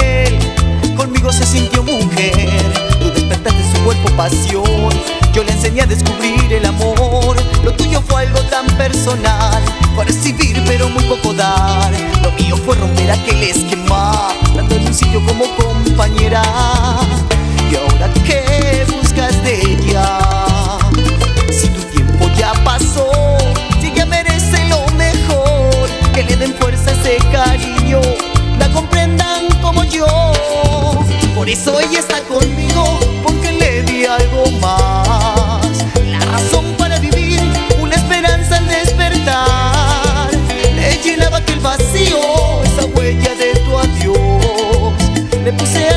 él conmigo se sintió mujer. Tú despertaste en su cuerpo pasión, yo le enseñé a descubrir el amor. Lo tuyo fue algo tan personal, fue recibir pero muy poco dar. Lo mío fue romper aquel esquema, dándole un sitio como compañera. ¿Y ahora qué buscas de ella? Si tu tiempo ya pasó, si ella merece lo mejor, que le den fuerza a ese cariño, la comprendan como yo. Por eso ella está conmigo, porque le di algo más, la razón para vivir, una esperanza al despertar. Le llenaba aquel vacío, esa huella de tu adiós. Le puse